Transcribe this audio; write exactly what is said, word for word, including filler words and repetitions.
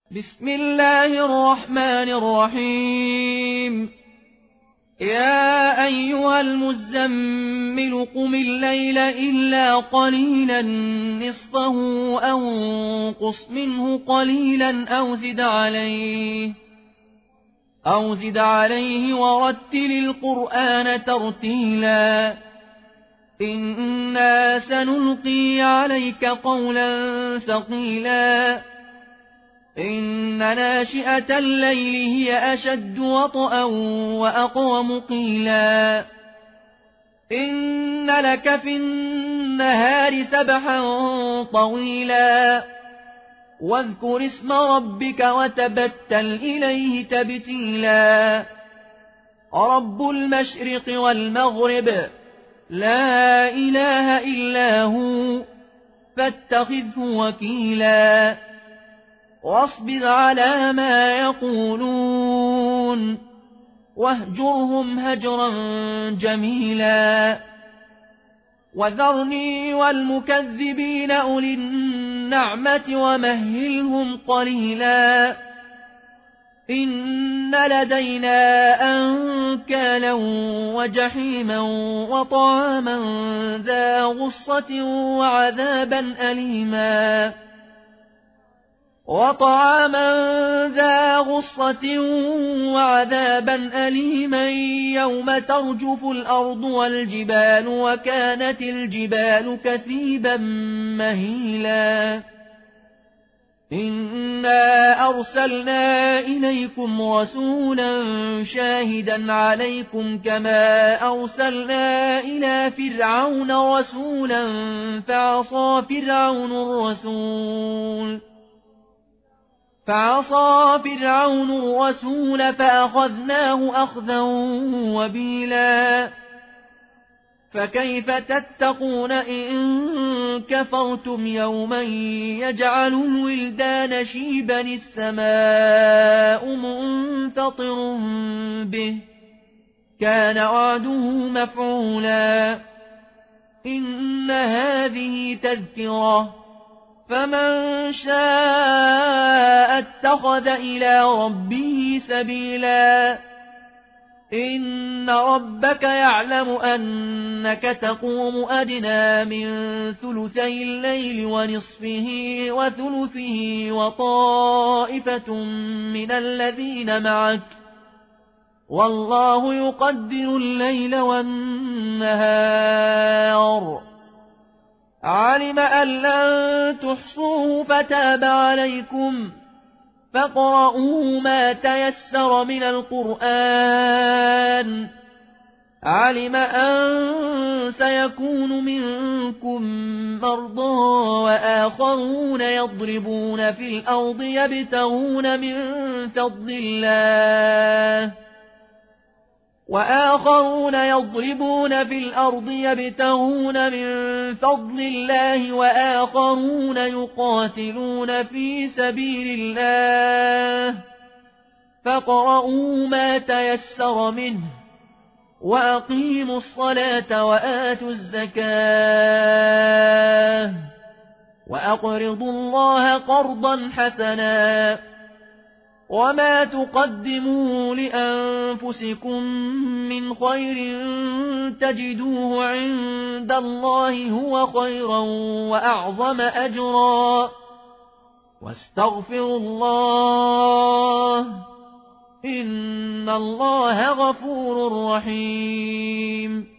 بسم الله الرحمن الرحيم يا أيها المزمل قم الليل إلا قليلا نصفه أو انقص منه قليلا أو زد عليه أو زد عليه ورتل القرآن ترتيلا إنا سنلقي عليك قولا ثقيلا إن ناشئة الليل هي أشد وطئا وأقوم قيلا إن لك في النهار سبحا طويلا واذكر اسم ربك وتبتل إليه تبتيلا رب المشرق والمغرب لا إله إلا هو فاتخذه وكيلا واصبر على ما يقولون واهجرهم هجرا جميلا وذرني والمكذبين أولي النعمة ومهلهم قليلا إن لدينا أنكالا وجحيما وطعاما ذا غصة وعذابا أليما وطعاما ذا غصة وعذابا أليما يوم ترجف الأرض والجبال وكانت الجبال كثيبا مهيلا إنا أرسلنا إليكم رسولا شاهدا عليكم كما أرسلنا إلى فرعون رسولا فعصى فرعون الرسول فعصى فرعون الرسول فأخذناه أخذا وبيلا فكيف تتقون إن كفرتم يوما يجعل الولدان شيبا السماء منفطر به كان وعده مفعولا إن هذه تذكرة فمن شاء اتخذ إلى ربه سبيلا إن ربك يعلم أنك تقوم أدنى من ثلثي الليل ونصفه وثلثه وطائفة من الذين معك والله يقدر الليل والنهار علم أن لن تحصوه فتاب عليكم فاقرؤوا ما تيسر من القرآن علم أن سيكون منكم مرضى وآخرون يضربون في الأرض يبتغون من فضل الله وآخرون يضربون في الأرض يبتغون من فضل الله وآخرون يقاتلون في سبيل الله فاقرؤوا ما تيسر منه وأقيموا الصلاة وآتوا الزكاة وأقرضوا الله قرضا حسنا وما تقدموا لأنفسكم من خير تجدوه عند الله هو خيرا وأعظم أجرا واستغفروا الله إن الله غفور رحيم